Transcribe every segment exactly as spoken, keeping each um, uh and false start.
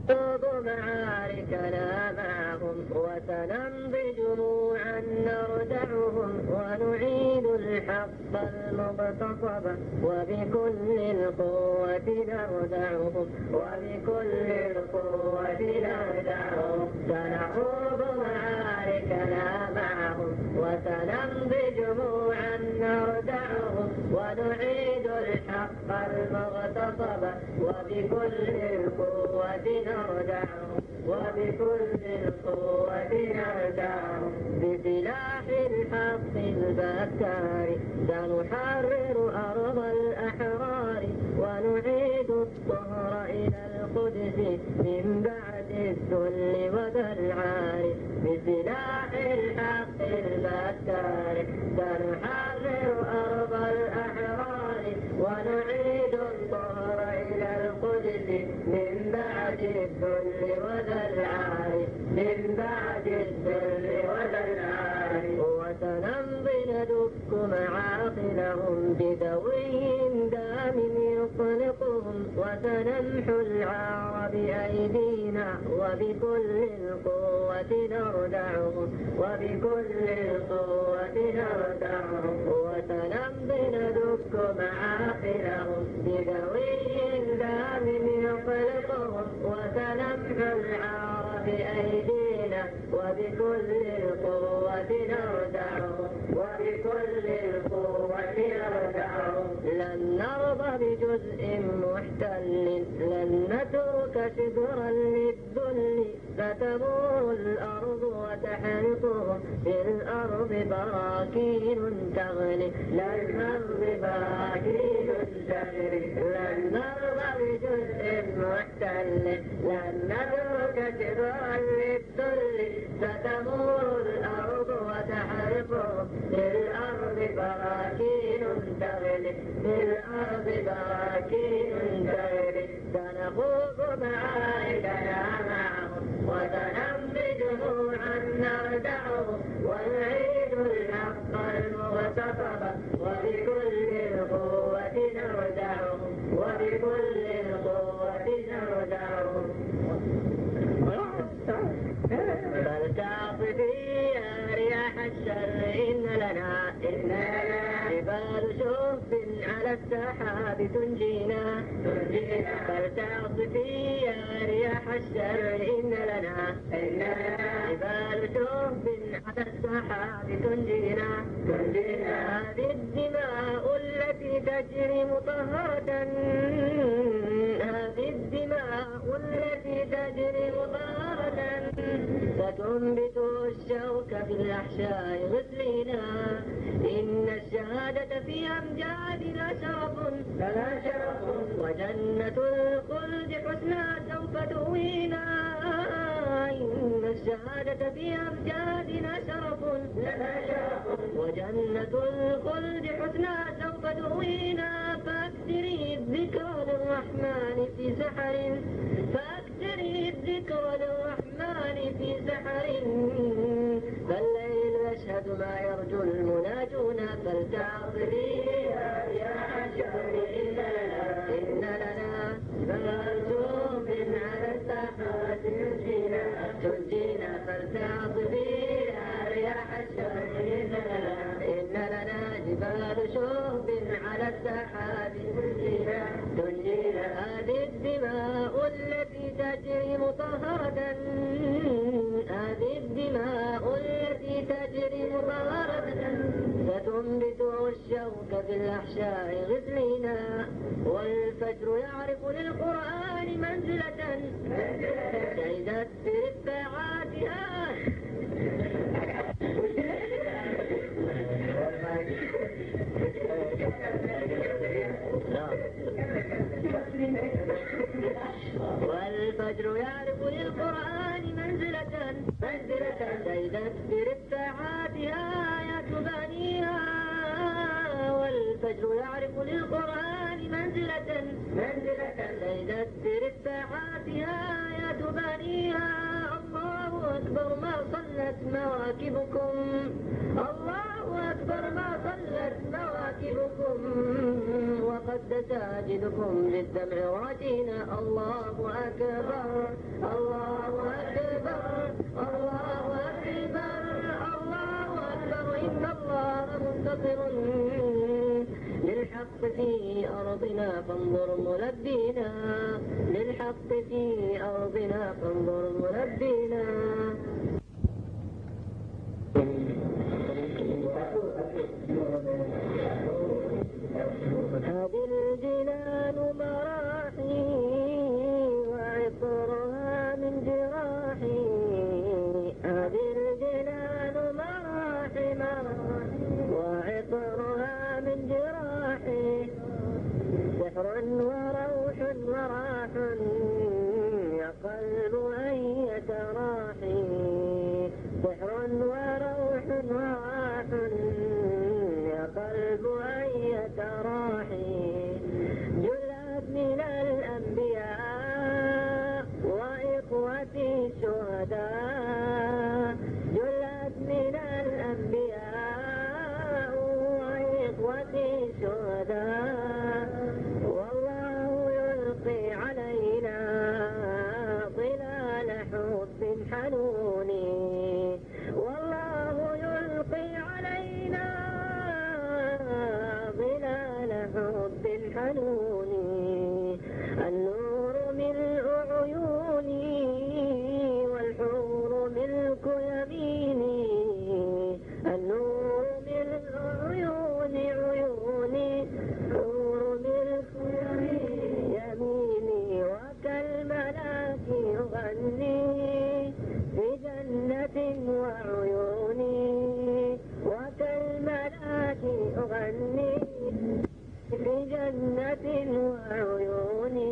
سنخوض معاركنا معهم وسنمضي جموعا نردعهم ونعيد الحق المغتصب وبكل القوة نردعهم وبكل القوة نردعهم سنخوض معاركنا معهم وسنمضي جموعا نردعهم ونعيد الحق المغتصب وبكل القوة نردعهم وبكل القوة نردعهم بسلاح الحق البكار سنحرر أرض الأحرار ونعيد الطهر إلى القدس من بعد الذل وذا العار بسلاح الحق البكار سنحرر أرض الأحرار ونعيد الطهر إلى القدس من بعد الذل وذا العار من بعد الذل وذا العار وسنمضي ندك معاقلهم بدوي دام يطلقهم وسنمحو العار بأيدينا وبكل القوة نردعهم وبكل القوة نردعهم وسنمضي ندك معاقلهم بدوي دام يطلقهم وسنمحو العار بأيدينا وبكل القوة نردعهم وبكل القوة نردعهم لن نرضى بجزء محتل لن نترك شبرا للذل فتمور الأرض وتحرقهم في الأرض براكين تغلي لن نرضى براكين تغلي لن نرضى بجزء محتل لن نترك شبرا للذل فتمور الأرض وتحرقهم في الأرض براكين تغلي في الأرض براكين تغلي سنخوض معاركنا معهم وسنمضي جموعا نردعهم ونعيد الحق المغتصب وبكل القوة نردعهم وبكل القوة نردعهم فلتعطفي يا رياح الشر إن لنا إن لنا جبال شوف على السحاب تنجينا تنجينا فلتعطفي يا رياح الشر إن لنا إن لنا جبال شوف على السحاب تنجينا تنجينا هذه الدماء التي تجري مطهرة هذه الدماء التي تجري مطهرة ستنبت الشوك في الأحشاء غسلنا إن الشهادة في أمجادنا شرف لنا شرف وجنة الخلد حسنى سوف تؤوينا إن الشهادة في أمجادنا شرف لنا شرف وجنة الخلد حسنى سوف تؤوينا فاكثري الذكر للرحمن في سحر فاكثري الذكر للرحمن في سحر فالليل يشهد ما يرجو المناجون فلتعطفي يا رياح الشر إن لنا إن لنا فمرجوم على السحاب تنجينا تنجينا فلتعطفي يا رياح الشر إن لنا إن لنا جبال شوب على السحاب تنجينا تنجينا هذه الدماء التي تجري مطهرة هذه الدماء التي تجري مطهرة ستنبت الشوك في الأحشاء غسلنا والفجر يعرف للقرآن منزلة زيدت برفعاتها والفجر يعرف للقرآن منزلة منزلة زيدت برفعاتها آيات بانيها والفجر يعرف للقرآن منزلة منزلة زيدت برفعاتها آيات بانيها الله أكبر ما صلت مواكبكم الله أكبر ما صلت مواكبكم وقد ورد ساجدكم للدمع راجينا. الله أكبر الله أكبر الله أكبر الله أكبر. إن الله منتصر للحق في أرضنا فانظر ملبينا. للحق في أرضنا فانظر ملبينا. هذه الجنان مراحي وعطرها من جراحي. هذه الجنان مراحي وعطرها من جراحي. سحر وروح وراح يا قلب أية راحي. سحر وروح وراح يا قلب أية راحي. جلت من الأنبياء وإخوتي الشهداء. جلت من الأنبياء وإخوتي الشهداء. والله يلقي علينا ظلال حب حنون. والله يلقي علينا ظلال حب حنون. النور ملء عيوني والحور ملك يميني. النور ملء عيوني عيوني حور ملك يميني. وكالملاك يغني في جنة وعيوني. وكالملاك أغني في جنة وعيوني.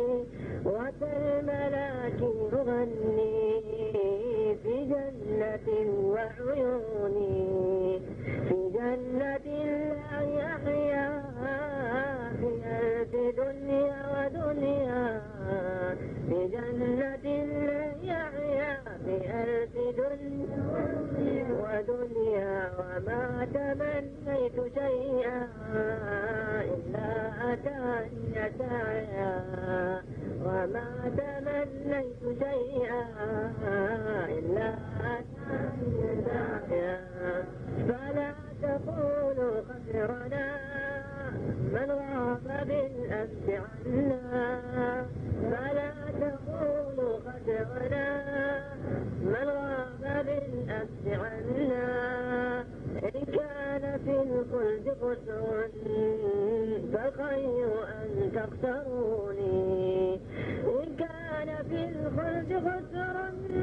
وكالملاك أغني في جنة وعيوني. في جنة لا يحيا في ألف دنيا ودنيا. في جنة لا يحيا في ألف دنيا ودنيا. وما تمنيت شيئا إلا أتاني سعيا. وما تمنيت شيئا إلا أتاني سعيا. فلا تقولوا خسرنا من غاب بالأمس عنا. فلا تقولوا خسرنا من غاب بالأمس عنا. إن كان في الخلد خسر فالخير أن تخسروني. إن كان في الخلد خسر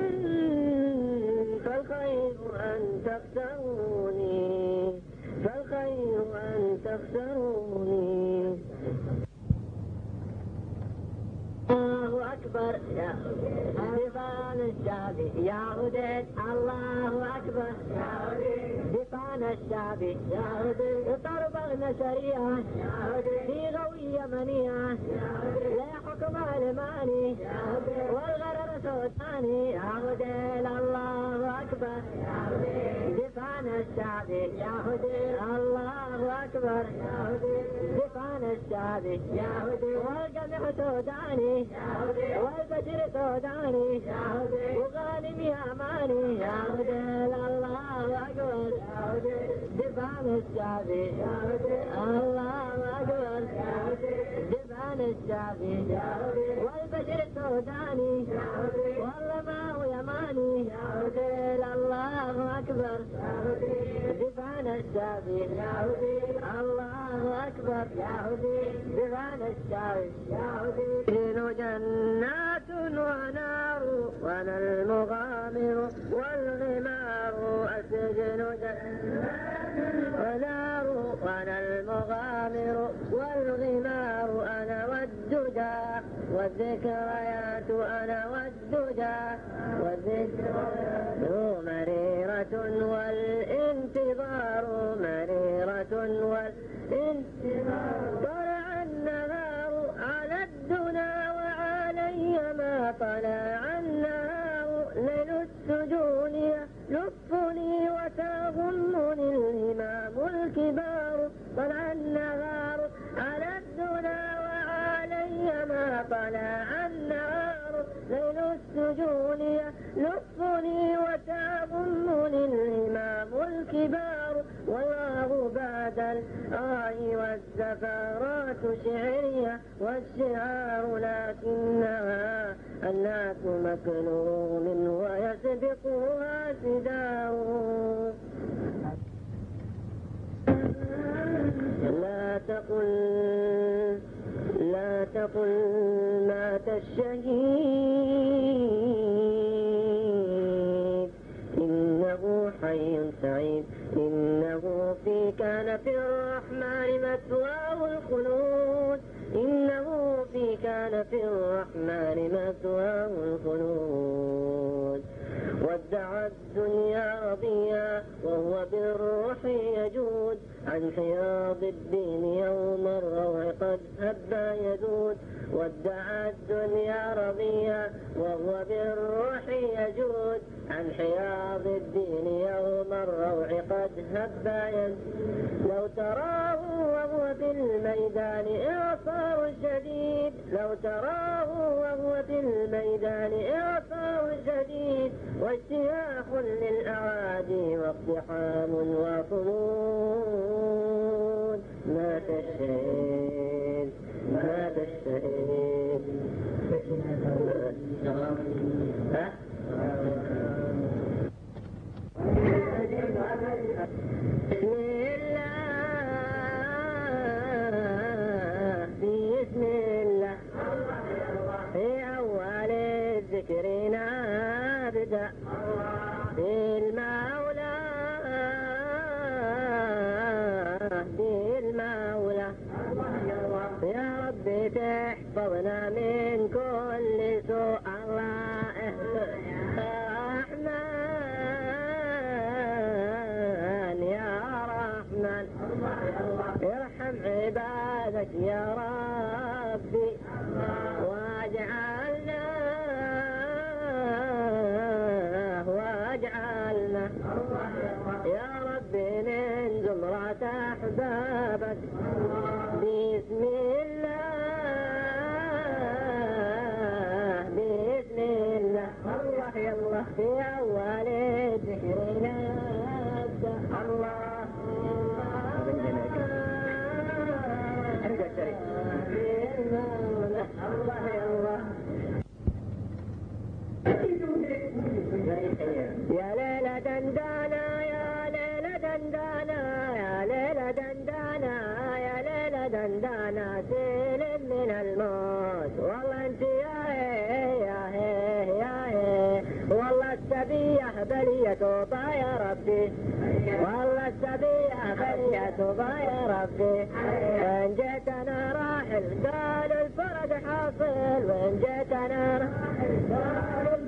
فالخير أن تخسروني. فالخير أن تخسروني. الله أكبر يا دفان الشعبي يا هديت. الله أكبر يا هديت دفان الشعبي يا هديت. طربغنا شريعة في غوية منيعة. لا حكم الماني والغرر سلطاني. يا هديت الله أكبر دفان الشعبي يا هديت. الله أكبر دفان الشعبي يا هديت. والقمح سوداني والبشر سوداني وغانم يا ماني. يا هديل الله أكبر دفان الشعبي. الله أكبر دفان الشعبي والبشر سوداني والله ما هو يماني. يا هديل الله أكبر دفان الشعبي. الله أكبر دفان الشعبي. جنات ونار وانا المغامر والغمار. السجن جنات ونار وانا المغامر والغمار. انا والدجى والذكريات انا والدجى والذكريات مريرة والانتظار. مريرة والانتظار. طلع النهار على الدنا وعلي ما طلع النهار. ليل السجون يلفني وتغمني الهمام الكبار. طلع النهار على الدنا النهار ليل السجون يلفني وتضمني الهمام الكبار والله بعد الآه والزفارات شعرية والشعار لكنها الناس مكنون ويسبقها سدار. لا تقل لا تقل مات الشهيد إنه حي سعيد إنه في كان في الرحمن مثواه الخلود إنه في كان في الرحمن مثواه الخلود. وادعى الدنيا رضيا وهو بالروح يجود عن حياض الدين يوم الروع قد هب يجود. وادعى الدنيا رضيا وهو بالروح يجود عن حياض الدين يوم الروع قد هب يجود. لو تراه وهو في الميدان إعصار شديد لو تراه وهو في الميدان إعصار شديد واجتياح للأعادي واقتحام وصمود. مات الشهيد مات الشهيد. ها؟ بسم الله بسم الله في أول الذكر نبدأ بالمولى بالمولى يا ربي تحفظنا من كل سوء. الله رحمن يا رحمن ارحم عبادك يا ربي واجعلنا واجعلنا يا ربي من زمرة أحبابك. بسم الله بسم الله الله يلا في أول ذكرنا نبدأ. الله الله يلا يا ليلة دندانا يا ليلة دندانا يا ليلة دندانا يا ليلة دندانا سلم من الموت والله انت يا هي يا هي يا هي والله السبية بلية توبة يا ربي والله السبية بلية توبة يا ربي. وإن جيتنا راحل قالوا الفرج حاصل وإن جيتنا راحل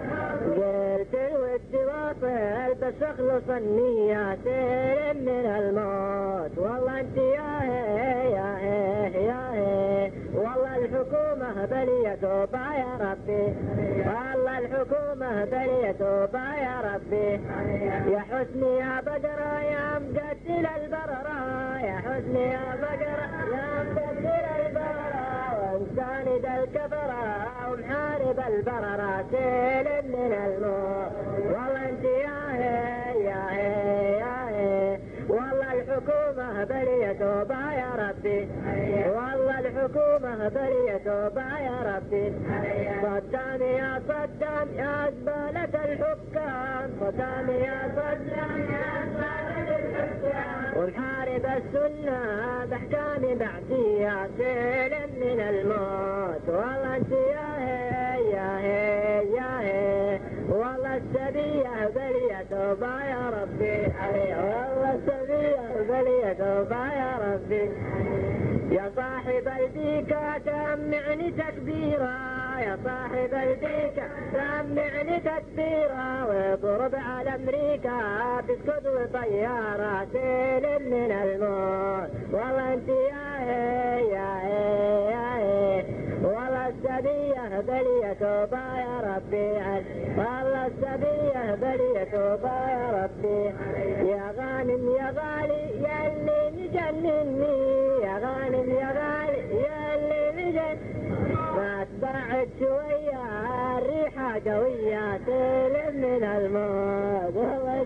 قلت الود واصل بس اخلص النية سلم من الموت والله انت يا هي يا هي يا هي والله الحكومة بلية توبة يا ربي والله الحكومة بلية توبة يا ربي. يا حسني يا بقرة يا مقتل البررة يا حسني يا بقرة يا مقتل البررة وانساند الكفرة ومحارب البررة سلم من الموت والله انت يا هي يا هي يا هي والله الحكومة بلية توبة يا ربي والله الحكومة بلية توبة يا ربي. صدام يا صدام يا زبالة الحكام صدام يا صدام يا زبالة الحكام ومحارب السنة بأحكام بعدية سلم من الموت والله انت يا هي يا هي يا هي والله السبية بلية توبة يا ربي والله السبية بلية توبة يا ربي. يا صاحب البيكة سمعني تكبيرا يا صاحب البيكة سمعني تكبيرا واضرب على أمريكا بسكت وطيارة سلم من الموت والله انت يا هي يا هي يا هي والله السبية بلية توبة يا ربي والله السبية بلية توبة يا ربي. يا غانم يا غالي يا اللي مجنني يا غانم يا غالي يا اللي مجنني ما بعد شوية الريحة قوية تلم من الموت والله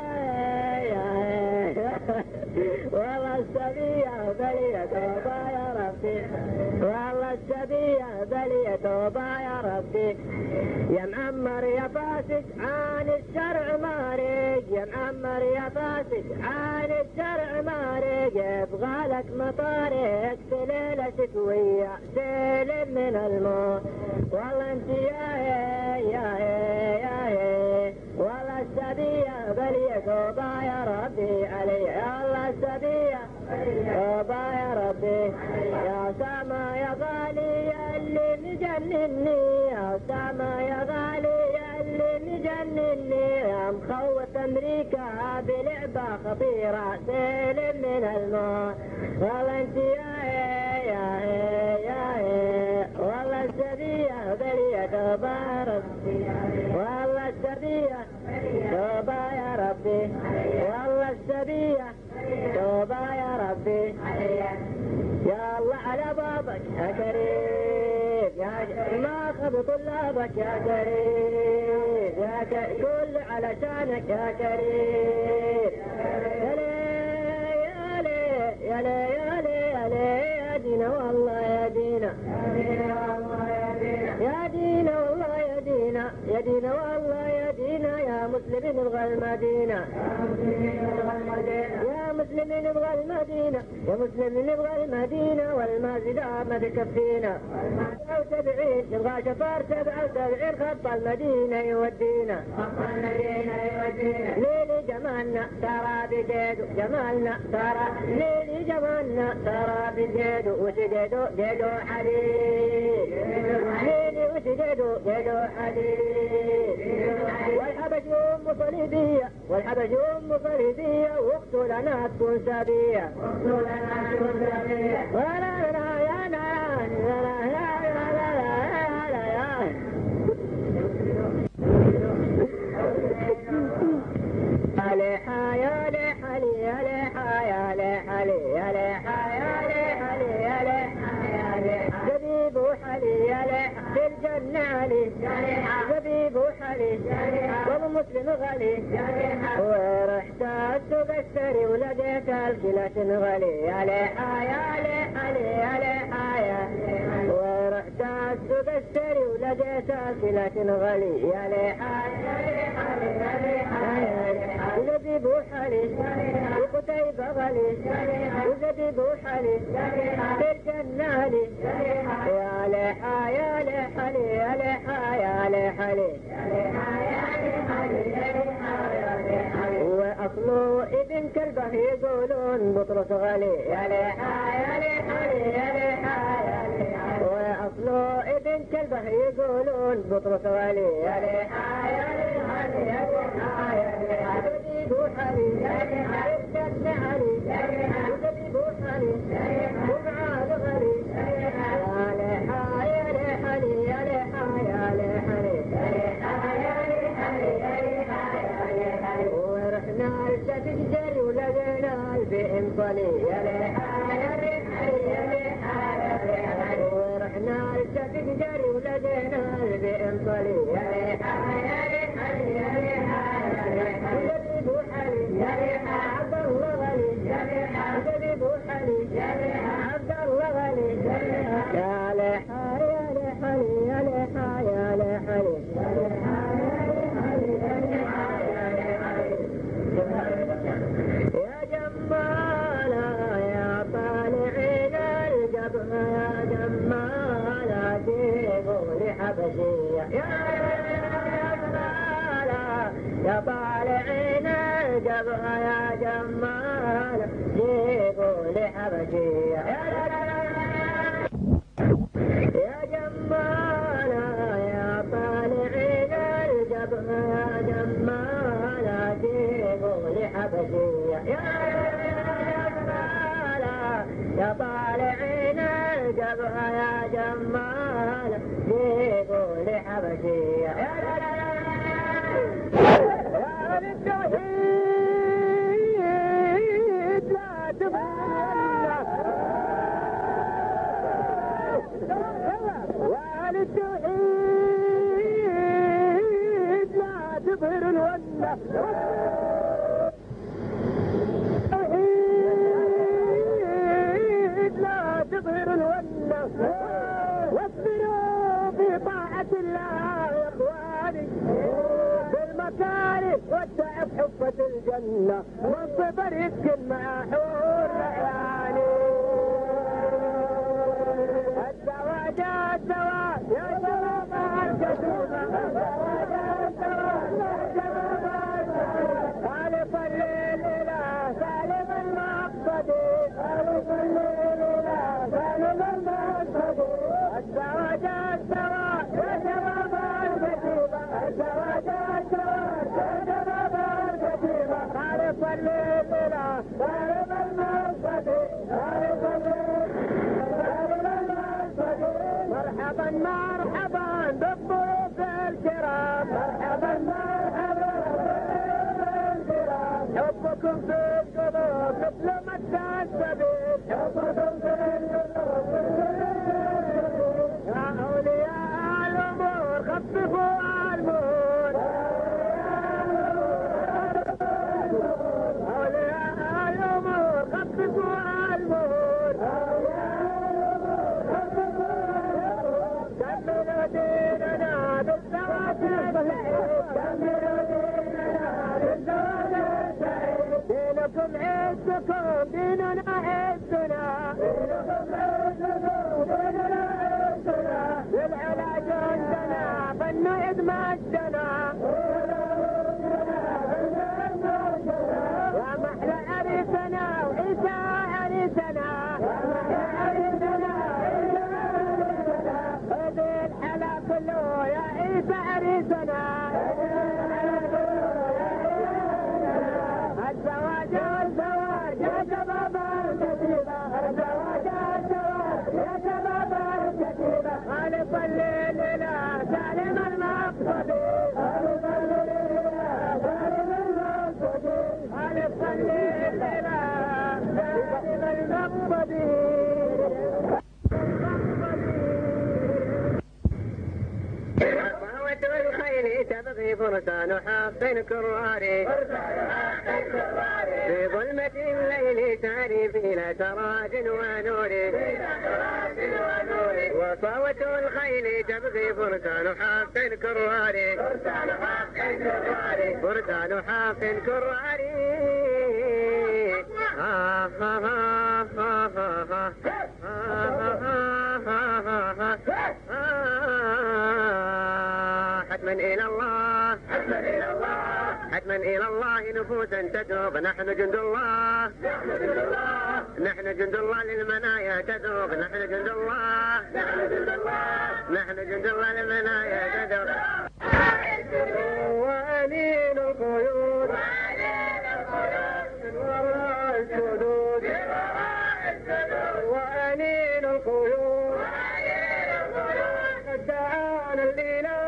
والله السبية بلية توبة يا ربي والله السبية بلية توبة يا ربي يا معمر يا فاسد عن الشرع مارق يا معمر يا فاسد عن الشرع مارق يبغى لك مطارق ليلة شتوية سلم من الموت والله انت يا هي يا هي يا هي والله السبية بلية توبة يا ربي علي يا الله السبية توبة يا ربي يا سما يا غالي اللي مجنني يا سما يا غالي اللي مجنني يا مخوف امريكا بلعبة خطيرة سلم من الموت والله انت يا هي يا هي يا هي والله السبية بلية توبة يا ربي والله السبية توبة يا ربي والله السبية توبة يا ربي يا الله على بابك يا كريم يا ج... ما خب طلابك يا كريم يا كريم كل علشانك يا كريم يا لي يا لي يا لي يا لي يا لي يا دينا والله يا دينا يا دينا والله يا دينا يا دينا والله يا دينا يا مسلمين ابغى المدينة يا مسلمين ابغى المدينة يا مسلمين ابغى المدينة والمازدة ما تكفينا سبعة وسبعين نبغى شفار سبعة وسبعين خط المدينة يودينا خط المدينة يودينا ليلي جمالنا ترى بجيدو جمالنا ترى ليلي جمالنا ترى بجيدو وسجدو جيدو حديد ليلي وسجدو جيدو حديد والحبش أم صليبية والحبش أم صليبية واقتل لنا تكون سبية واقتل لنا تكون سبية ولا لنا يا نار لا لا لا لا لا يا لحا يا لحا يا لحا يا لحا يا لحا يا لحا يا لحا زبيب وحلي يا لحا في الجنة علي زبيب وحلي والمسلم غلي ورحت السوق السري ولقيت الكلاش غلي يا لحا يا لحا يا لحا يا ورحت السوق السري ولقيت الكلاش غلي يا لحا زبيب وحلي وقتيبة غلي وزبيب وحلي في الجنة علي يا لحا يا لحلي يا لحا يا لحلي وأصله ابن كلبه يقولون بطرس غلي يا لحا يا لحلي يا لحا وأصله ابن كلبه يقولون بطرس غلي يا لحا يا لحلي يا لحا يا لحا زبيب وحلي الجنة علي زبيب وحلي ومعاد غلي يا لحا يا لحلي يا لحا يا لحلي ورحنا الشتك جري ولقينا البئم صلي يا لحا يا لحلي يا لحا ورحنا الشتك جري ولقينا البئم صلي يا لحا يا لحلي يا لحا زبيب وحلي يا لحا عبد الله غلي يا لحا زبيب وحلي يا لحا عبد الله غلي يا لحا يا لحلي يا لحا يا لحلي يا جمالا يا طالعين الجبهة يا جمالا جيبوا لي حبشية يا جمالا يا طالعين الجبهة يا جمالا جيبوا لي حبشية يا جمالا يا طالعين الجبهة يا جمالا جيبوا لي حبشية يا جمالا يا طالعين الجبهة يا جمالا جيبوا لي حبشية يا للتوحيد لا تبالي الجنة لا تظهر الونة واصبروا في طاعة الله يا اخواني بالمكاره والتعب حفة الجنة والصبر يسكن مع حور عياني الزواج الزواج يا شباب الجسيمة الزواج الزواج يا شباب خالق الليلة سالم المقصدي خالق الليلة سالم المقصدي الزواج الزواج يا شباب الجسيمة الزواج الزواج يا شباب الجسيمة خالق الليلة سالم المقصدي خالق الليلة مرحبا مرحبا بالضيوف الكرام مرحبا مرحبا بالضيوف الكرام حبكم في القلوب مثل ما السبيل حبكم في القلوب يا اولياء الامور خففوا المور اولياء الامور خففوا المور كملوا ديننا بالزواج السعيد كملوا ديننا بالزواج السعيد دينكم عزكم ديننا عزنا دينكم عزكم ديننا عزنا للعلاج عندنا فلنعد مجدنا يا محلى عريسنا وعيسى عريسنا يا محلى عريسنا هذه الحلا كله يا عيسى عريسنا الزواج والزواج يا شباب الكتيبة الزواج الزواج يا شباب الكتيبة خالق الليلة سالم المقصدي خالق الليلة سالم المقصدي خالق الليلة سالم المقصدي الخيل تبغي فرسان حق كراري في ظلمة الليل تعرف إلى سراج ونور وصوت الخيل تبغي فرسان حق كراري فرسان حق كراري ها ها ها ها ها ها حتما إلى الله حتما إلى الله حتما إلى الله نفوسا تذوب نحن جند الله نحن جند الله نحن جند الله للمنايا تذوب نحن جند الله نحن جند الله نحن جند الله للمنايا تذوب وأنين القيود من وراء السدود وأنين القيود قد دعانا الإله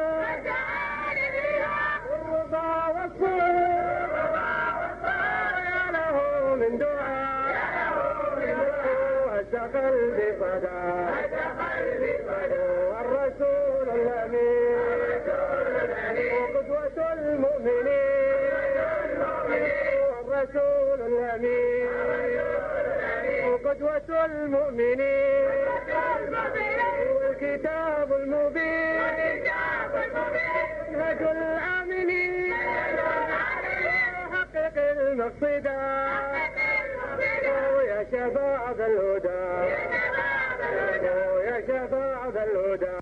والرضا والصبر يا له من دعاء هز قلبي صدى والرسول الأمين وقدوة المؤمنين والرسول الأمين وقدوة المؤمنين والكتاب المبين منهج الآمنين حقق المقصد يا شباب الهدى يا شباب الهدى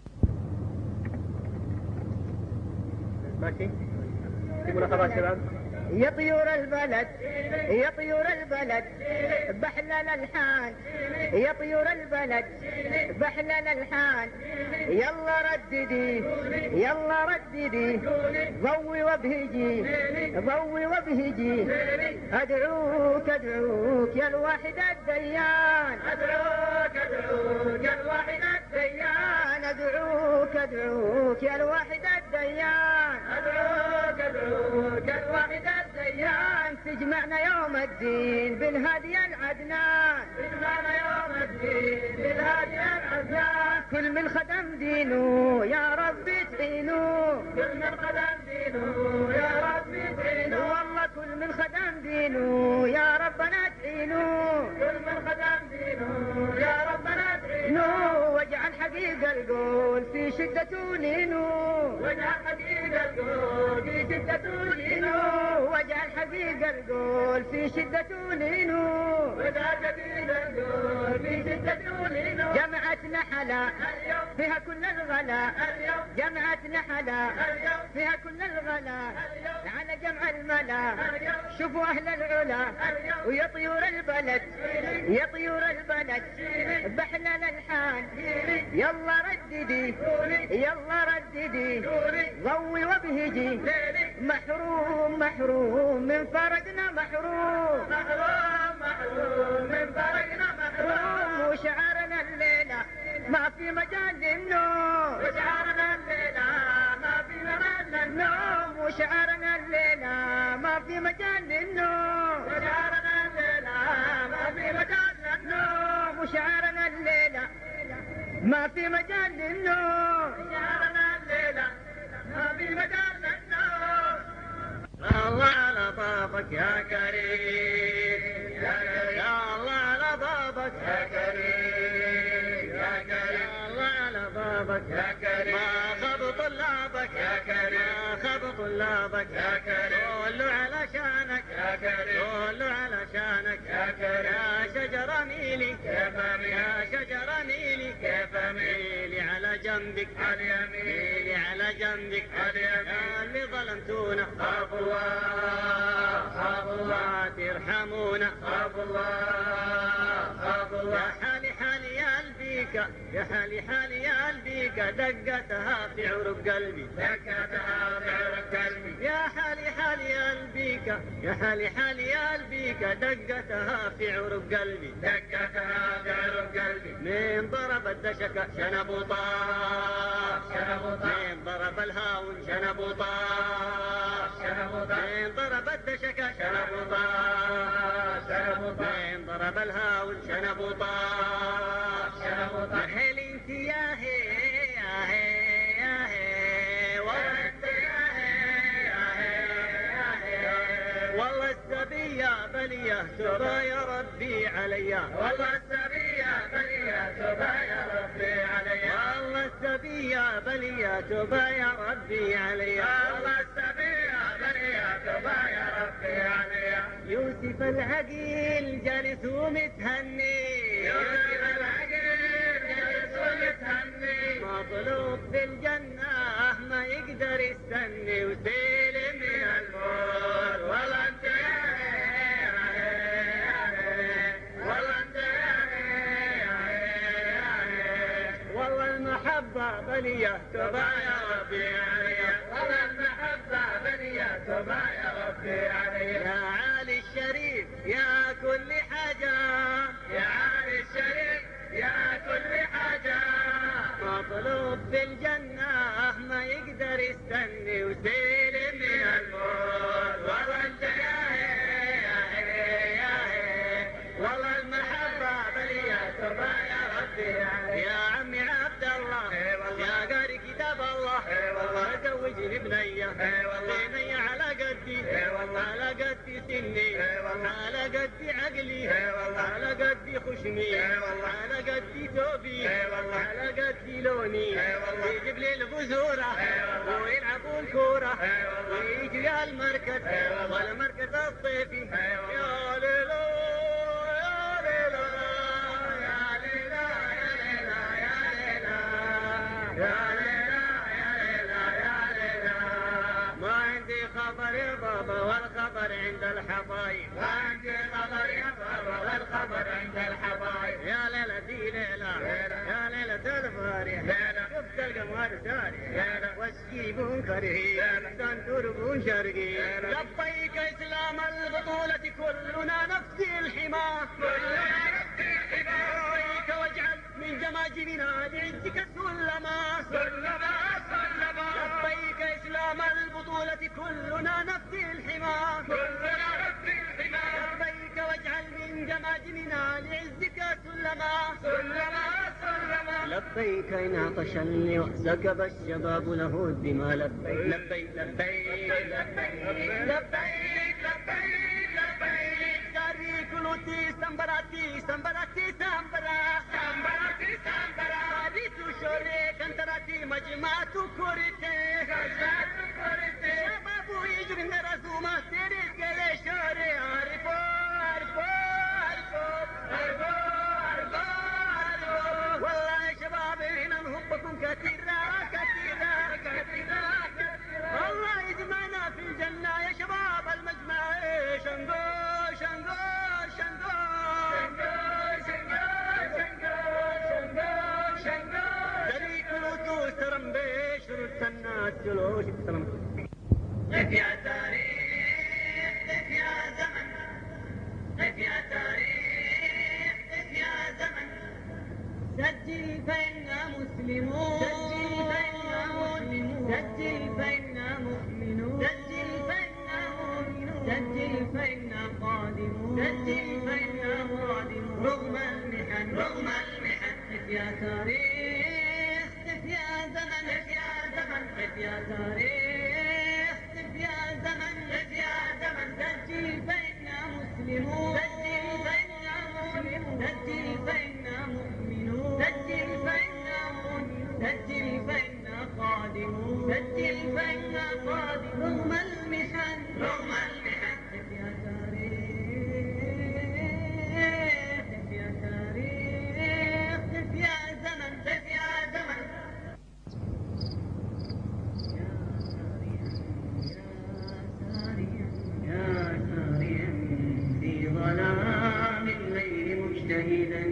ماشي في ملاحظات شباب يا طيور البلد يا طيور البلد بحلل الحال يا طيور البلد بحلل الحال يلا رددي يلا رددي ضوي وابهجي ضوي وابهجي ادعوك ادعوك يا الواحد الديان ادعوك ادعوك يا الواحد الديان ادعوك ادعوك يا الواحد الديان ادعوك ادعوك يا الواحد الديان تجمعنا يوم الدين بالهادي العدنان تجمعنا يوم الدين بالهادي العدنان كل من خدم دينه يا ربي تعينه كل من خدم دينه يا ربي تعينه حقيق القول في شدة لينو وجه حقيق القول في شدة لينو وجه حقيق القول في شدة لينو وجه حقيق القول في شدة لينو جمعتنا حلا فيها كل الغلا جمعتنا حلا فيها كل الغلا على جمع الملا شوفوا أهل العلا ويا طيور البلد يا طيور البلد بحلى الالحان يلا رددي يلا رددي ضوي وابهجي محروم محروم من فرقنا محروم محروم محروم من فرقنا محروم وشعارنا الليلة ما في مجال للنوم وشعارنا الليلة ما في مجال للنوم وشعارنا الليلة ما في مجال للنوم وشعارنا الليلة ما في مجال للنوم وشعارنا الليلة ما في مجال للنوم وشعارنا الليلة ما في مجال للنوم الله على بابك يا كريم يا كريم يا الله على بابك يا كريم يا كريم يا الله على بابك يا كريم ما خاب طلابك يا كريم ما خاب طلابك يا كريم قولوا على شانك يا كريم قولوا على شانك يا كريم يا شجرة ميلي كيف يا شجرة ميلي كيف ميلي على جنبك على اليمين ميلي على جنبك على اليمين يا اللي ظلمتونا خاف الله خاف الله ترحمونا خاف الله خاف الله يا حالي حالي يا قلبيك يا حالي حالي يا قلبيك دقتها في عروق قلبي دقتها في عروق قلبي يا حالي حالي يا قلبيك يا حالي حالي يا قلبيك دقتها في عروق قلبي دقتها في عروق قلبي من ضرب الدشك شنب طاح شنب طاح من ضرب الهاون شنب طاح شنب طاح من ضرب الدشك شنب طاح شنب طاح من ضرب الهاون شنب طاح شنب طاح هل انت يا هي يا هي يا هي والله انت يا هي يا هي يا هي والله السبية بلية تبا يا ربي عليا والله السبية بلية تبا يا ربي عليا والله السبية بلية تبا يا ربي عليا والله السبية بلية تبا يا ربي عليا يوسف العقيل جالس ومتهني يوسف العقيل جالس ومتهني مطلوب في الجنة ما يقدر يستني وسيل من الموت والله انت يا هي يا هي والله انت يا هي يا هي والله المحبة بلية تبا يا ربي عليا والله المحبة بلية تبا يا ربي عليا يا عالي الشريف يا كل حاجة يا عالي الشريف يا كل حاجة مطلوب في الجنة ما يقدر يستني وسيل من الموت والله انت يا هي يا هي يا هي والله المحبة بلية تبا يا ربي يا عمي عبد الله يا قاري كتاب الله والله زوجني بنية بنية على قدي على قدي سني على قدي عقلي على قدي خشمي على قدي ثوبي على قدي لوني يجيب لي البذورة ويلعبوا الكورة ويجي المركز والمركز الصيفي يا ليلو يا ليلو يا ليلو يا ليلو يا ليلو يا ليلو ما عندي خبر يا بابا والخبر عند الحبايب ما عندي خبر يا بابا والخبر عند الحبايب يا ليلة دي ليلة يا ليلة الفارح شفت القمر سارح والسيب كرهي تندرب شرقي لبيك اسلام البطولة كلنا نفدي الحمى كلنا نفدي الحمى لبيك واجعل من جماجمنا لعزك سلما سلما سلما لبيك اسلام البطولة كلنا نفدي الحمى كلنا نفدي الحمى لبيك واجعل من جماجمنا لعزك سلما سلما سلما لبيك إن عطش اللواء سكب الشباب له الدماء لبيك لبيك لبيك لبيك لبيك لبيك لبيك ساري كلوتي سامبراتي سامبراتي سامبرا سامبراتي سامبرا ساري تشوري تراتي مجمعة كوريتي شبابو يجري رسومة تيري قلي شوري عارفو عارفو عارفو عارفو عارفو عارفو والله يا شباب هنا نحبكم كثيرا كثيرا كثيرا الله يجمعنا في الجنة يا شباب المجمع شنقو شنقو شنقو شنقو شنقو شنقو شنقو طريق الوجوه ترمبيش رد الناس جلوش السلام قف يا تاريخ قف يا زمن قف يا تاريخ قف يا زمن سجل فإنا مسلمون سجل فإنا مسلمون سجل فإنا مؤمنون سجل فإنا مؤمنون سجل فإنا قادمون سجل فإنا قادمون رغم المحن رغم المحن قف يا تاريخ قف يا زمن قف يا زمن قف يا تاريخ قف يا زمن قف يا زمن سجل فإنا مسلمون سجل فإنا مسلمون سجل فإنا مؤمنون سجل فإنا مؤمنون سجل فإنا قادمون سجل فإنا قادمون رغم المحن رغم المحن قف يا تاريخ قف يا تاريخ قف يا زمن قف يا زمن يا ساريا في ظلام الليل مجتهدا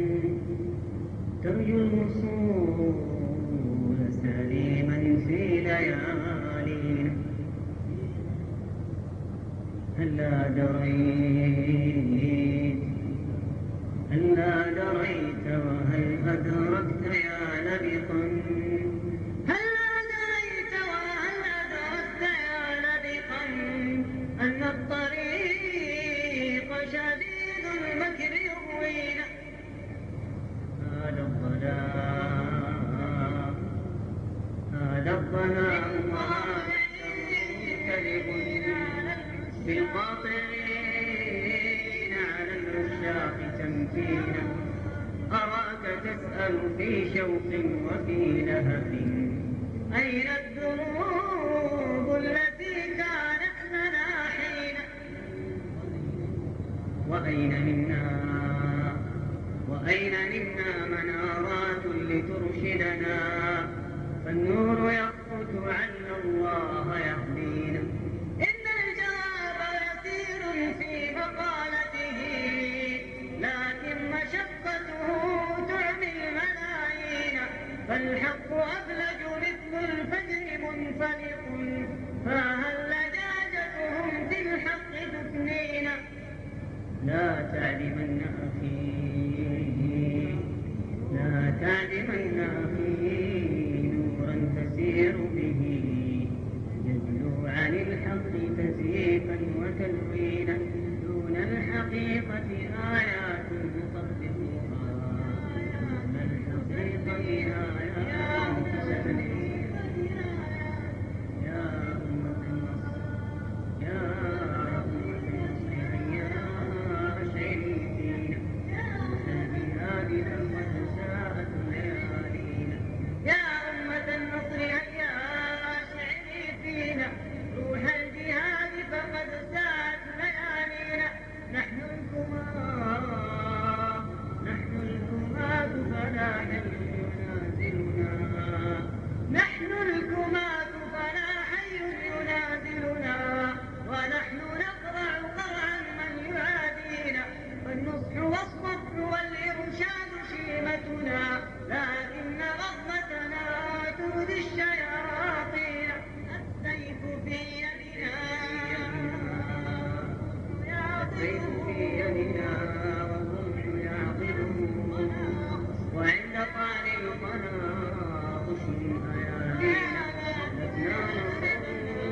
ترجو الوصول سليما في ليالينا هلا دريت هلا دريت وهل أدركت يا لبقا هلا دريت وهل أدركت يا لبقا أن الطريق شديد المكر يروينا هذا الظلام هذا الظلام كذب بالقاطعين على العشاق تمكينا أراك تسأل في شوق وفي لهف أين الذنوب التي كانت لنا حينا وأين منا وأين منا منارات لترشدنا فالنور يخرج عنا الله يهدينا إن الجواب يسير في مقالته لكن مشقته تعمي الملايين فالحق أبلج مثل الفجر منفلق فهل لجاجتهم في الحق تثنينا لا تعلمن أخي لا تعلمن أخي نورا تسير به يدلو عن الحق تزييفا وتلوينا دون الحقيقة آيات تصدقها دون الحقيقة آيات تصدقها يا أمة النصر يا أمة النصر هيا أشعري فينا الجهاد لقد ساءت ليالينا يا أمة النصر هيا أشعري فينا روح الجهاد فقد ساءت ليالينا نحن الكمام نحن الكمام فلا حي ينازلنا نحن الكمام فلا حي ينازلنا ونحن نقرع قرعا من يعادينا والنصح والصبر والإرشاد شيمتنا لكن رغبتنا تؤذي الشياطين السيف في يدنا السيف في يدنا والرمح يعقله وعند طعن القنا خشن أيادينا لسنا نصر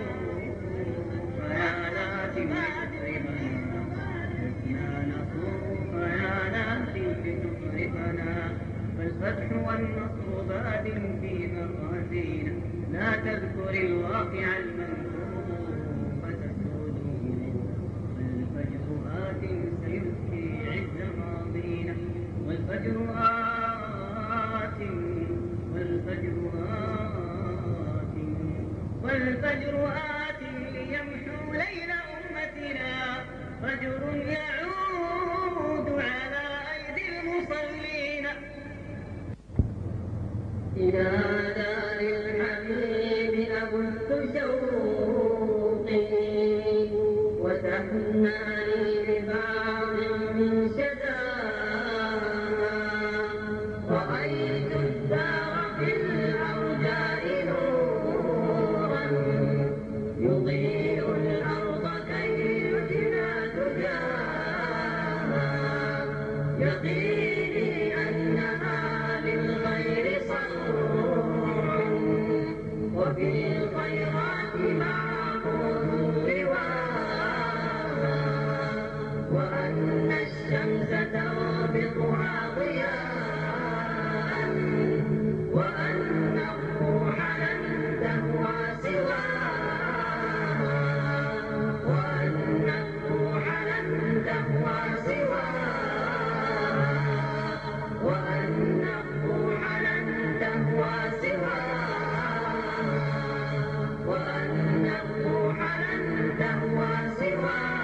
خيالات لتطربنا لسنا نصر خيالات لتطربنا فالفتح والنصر باد في مغازينا لا تذكر الواقع المنصور فتسود والفجر آت سيبكي عز ماضينا والفجر آت والفجر والفجر آت ليمحو ليل أمتنا فجر يعود على أيدي المصلين إلى دار الحبيب أبث شوقي وتحناني ببعض من شداها رأيت الدار في الأرجاء نورا يضيء الأرض كي يدنى دجاها يقيني أنها للغير صنع وبالخيرات معقول لواها وأن الشمس تربطها ضياء وأن الروح لن تهوى سواها وأن الروح لن تهوى سواها وأن الروح لن تهوى سواها وأن الروح لن تهوى سواها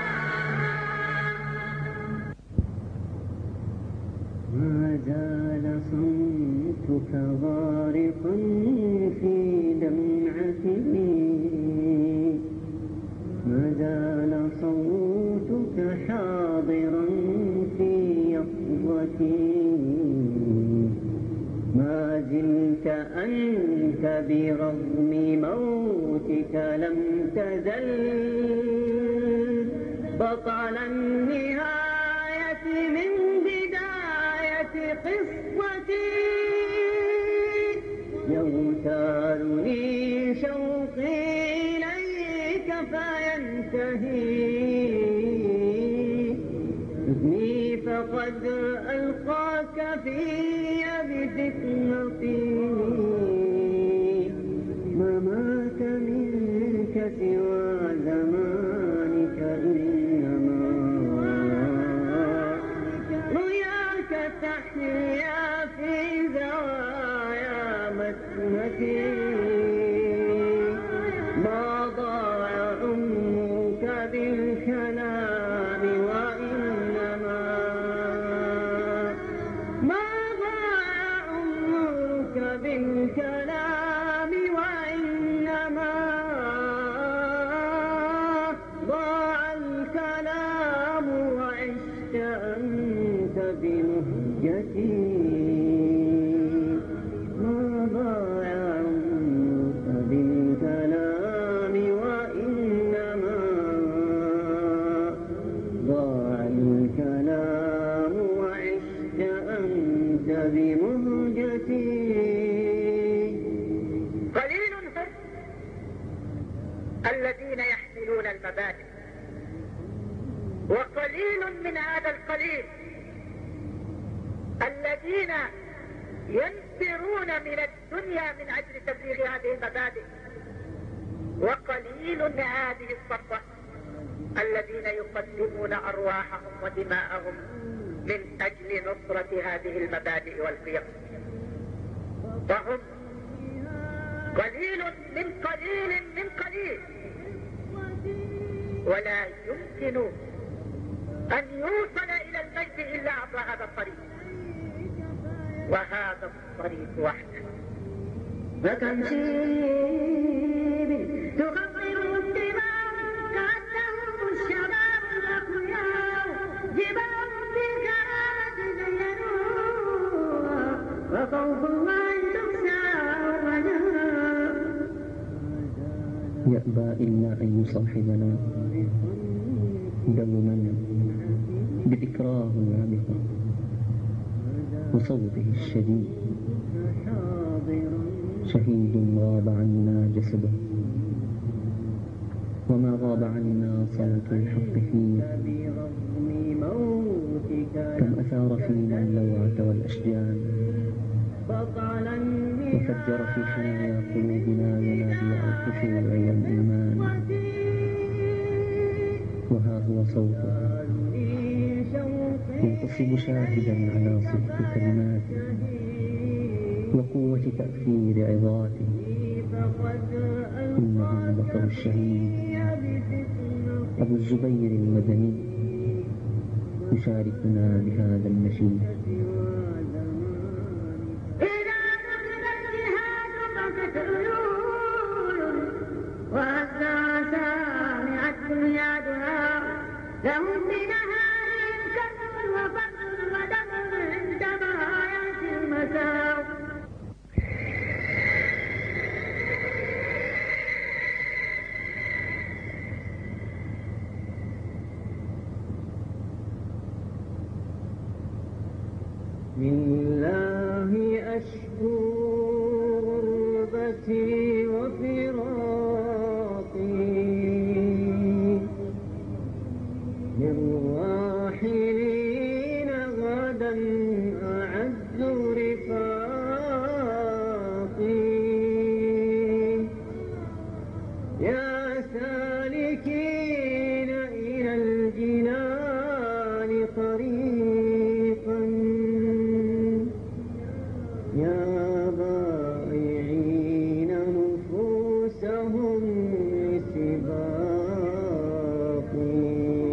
ما زال صمتك غارقا في دمعتي ما زال صوتك حاضرا في يقظتي ما زلت أنت برغم موتك لم تزل بطل النهاية من بداية قصتي يغتالني شوقي إليك فينتهي إني فقد ألقاك في بفتنتي ما مات منك سوى زمانك إنما رؤياك تحيا في زوايا مسمتي ما ضاع عمرك بالكلام وإنما ما ضاع عمرك بالكلام وإنما ضاع الكلام وعشت أنت بمهجتي ما ضاع عمرك بالكلام وإنما ضاع الكلام وعشت أنت بمهجتي قليل هم الذين يحملون المبادئ وقليل من هذا القليل الذين ينفرون من الدنيا من أجل تبليغ هذه المبادئ وقليل هذه الصفوة الذين يقدمون أرواحهم ودماءهم من أجل نصرة هذه المبادئ والقيم وهم قليل من قليل من قليل ولا يمكن أن يوصل إلى المجد إلا عبر هذا الطريق وهذا الطريق وحده فكم شيب تغطر الدماء كأنه الشباب الأقوياء جبال بالكرامة زينوها وخوف ما تخشى وغناء يأبى إلا أن يصاحبنا دوما بذكراه النابضة وصوته الشديد شهيد غاب عنا جسده وما غاب عنا صوت الحق فيه كم أثار فينا اللوعة والأشجان وفجر في حنايا قلوبنا ينابيع الخشوع والإيمان وها هو صوته ينتصب شاهدا على صدق كلماته وقوة تأثير عظاته صحابته الشهيد أبو الزبير المدني يشاركنا بهذا النشيد. إذا دخل الجهاد بكت عيون وهزها سامع الدنيا دعاء لهم بنهارهم كسر وفقر ودم عندما يأتي المساء. بالله أشكو غربتي وفراقي للراحلين غدا أعز رفاقي يا سالكين إلى الجنان طريقا يا بايعين نفوسهم لسباقي.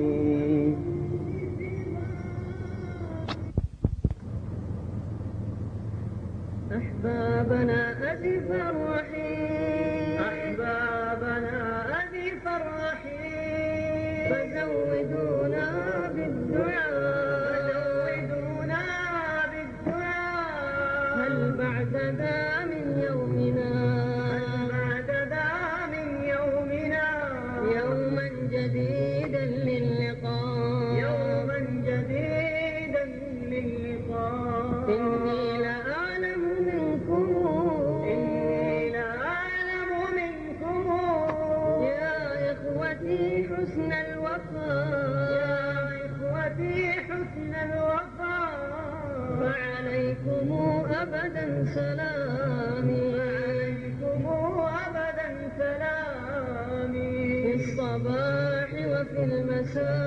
أحبابنا أزف الرحيل أحبابنا أزف الرحيل فزودونا بالدعاء فزودونا بالدعاء هل بعد ذا من يومنا هل بعد ذا من يومنا يوما جديدا للقاء يوما جديدا للقاء. إني لأعلم منكم إني لأعلم منكم يا إخوتي حسن الوفاء يا إخوتي حسن الوفاء فعليكم أبدا سلامي عليكم أبدا سلامي في الصباح وفي المساء